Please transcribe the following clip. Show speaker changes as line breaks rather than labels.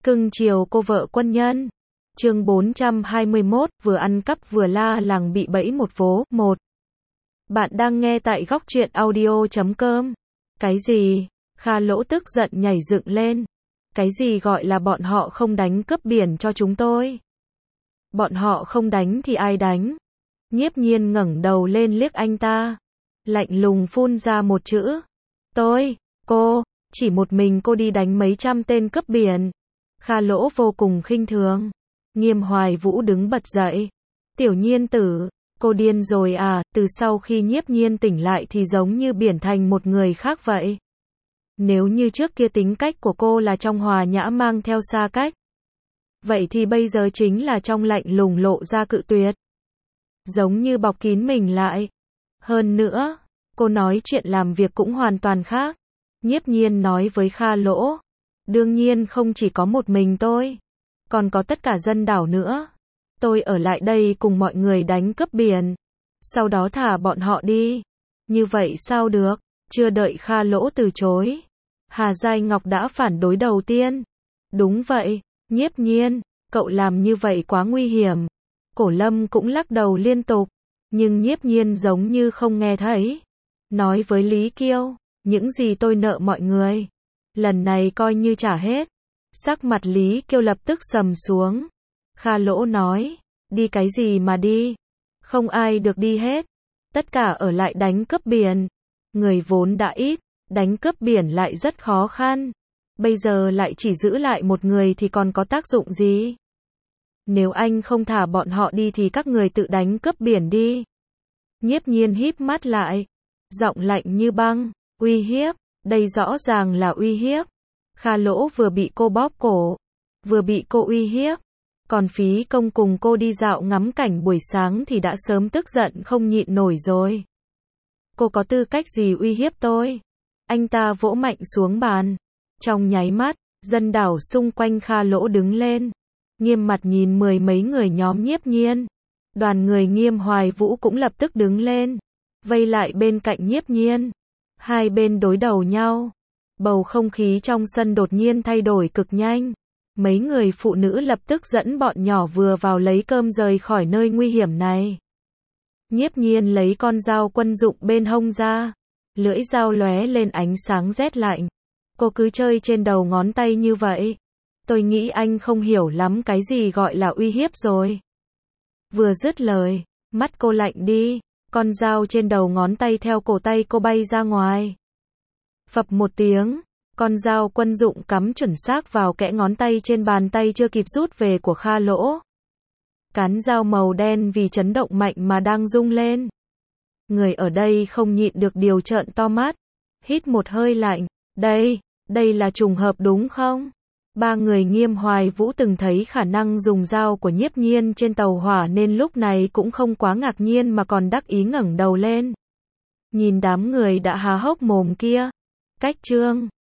Cưng chiều cô vợ quân nhân. Chương 421, vừa ăn cắp vừa la làng bị bẫy một vố. 1. Bạn đang nghe tại góc truyện audio.com. Cái gì? Kha Lỗ tức giận nhảy dựng lên. Cái gì gọi là bọn họ không đánh cướp biển cho chúng tôi? Bọn họ không đánh thì ai đánh? Nhiếp Nhiên ngẩng đầu lên liếc anh ta. Lạnh lùng phun ra một chữ. Cô, chỉ một mình cô đi đánh mấy trăm tên cướp biển. Kha Lỗ vô cùng khinh thường. Nghiêm Hoài Vũ đứng bật dậy. Tiểu Nhiên tử, cô điên rồi à? Từ sau khi Nhiếp Nhiên tỉnh lại thì giống như biển thành một người khác vậy. Nếu như trước kia tính cách của cô là trong hòa nhã mang theo xa cách, vậy thì bây giờ chính là trong lạnh lùng lộ ra cự tuyệt. Giống như bọc kín mình lại. Hơn nữa, cô nói chuyện làm việc cũng hoàn toàn khác. Nhiếp Nhiên nói với Kha Lỗ. Đương nhiên không chỉ có một mình tôi, còn có tất cả dân đảo nữa. Tôi ở lại đây cùng mọi người đánh cướp biển, sau đó thả bọn họ đi. Như vậy sao được? Chưa đợi Kha Lỗ từ chối, Hà Giai Ngọc đã phản đối đầu tiên. Đúng vậy, Nhiếp Nhiên, cậu làm như vậy quá nguy hiểm. Cổ Lâm cũng lắc đầu liên tục, nhưng Nhiếp Nhiên giống như không nghe thấy. Nói với Lý Kiêu, những gì tôi nợ mọi người, lần này coi như trả hết. Sắc mặt Lý Kiêu lập tức sầm xuống. Kha Lỗ nói, đi cái gì mà đi? Không ai được đi hết. Tất cả ở lại đánh cướp biển. Người vốn đã ít, đánh cướp biển lại rất khó khăn. Bây giờ lại chỉ giữ lại một người thì còn có tác dụng gì? Nếu anh không thả bọn họ đi thì các người tự đánh cướp biển đi. Nhiếp Nhiên híp mắt lại, giọng lạnh như băng. Uy hiếp, đây rõ ràng là uy hiếp. Kha Lỗ vừa bị cô bóp cổ, vừa bị cô uy hiếp. Còn phí công cùng cô đi dạo ngắm cảnh buổi sáng thì đã sớm tức giận không nhịn nổi rồi. Cô có tư cách gì uy hiếp tôi? Anh ta vỗ mạnh xuống bàn. Trong nháy mắt, dân đảo xung quanh Kha Lỗ đứng lên, nghiêm mặt nhìn mười mấy người nhóm Nhiếp Nhiên. Đoàn người Nghiêm Hoài Vũ cũng lập tức đứng lên, vây lại bên cạnh Nhiếp Nhiên. Hai bên đối đầu nhau. Bầu không khí trong sân đột nhiên thay đổi cực nhanh. Mấy người phụ nữ lập tức dẫn bọn nhỏ vừa vào lấy cơm rời khỏi nơi nguy hiểm này. Nhiếp Nhiên lấy con dao quân dụng bên hông ra. Lưỡi dao lóe lên ánh sáng rét lạnh. Cô cứ chơi trên đầu ngón tay như vậy. Tôi nghĩ anh không hiểu lắm cái gì gọi là uy hiếp rồi. Vừa dứt lời, mắt cô lạnh đi. Con dao trên đầu ngón tay theo cổ tay cô bay ra ngoài. Phập một tiếng, con dao quân dụng cắm chuẩn xác vào kẽ ngón tay trên bàn tay chưa kịp rút về của Kha Lỗ. Cán dao màu đen vì chấn động mạnh mà đang rung lên. Người ở đây không nhịn được điều trợn to mắt, hít một hơi lạnh. Đây là trùng hợp đúng không? Ba người Nghiêm Hoài Vũ từng thấy khả năng dùng dao của Nhiếp Nhiên trên tàu hỏa nên lúc này cũng không quá ngạc nhiên mà còn đắc ý ngẩng đầu lên. Nhìn đám người đã há hốc mồm kia. Cách chương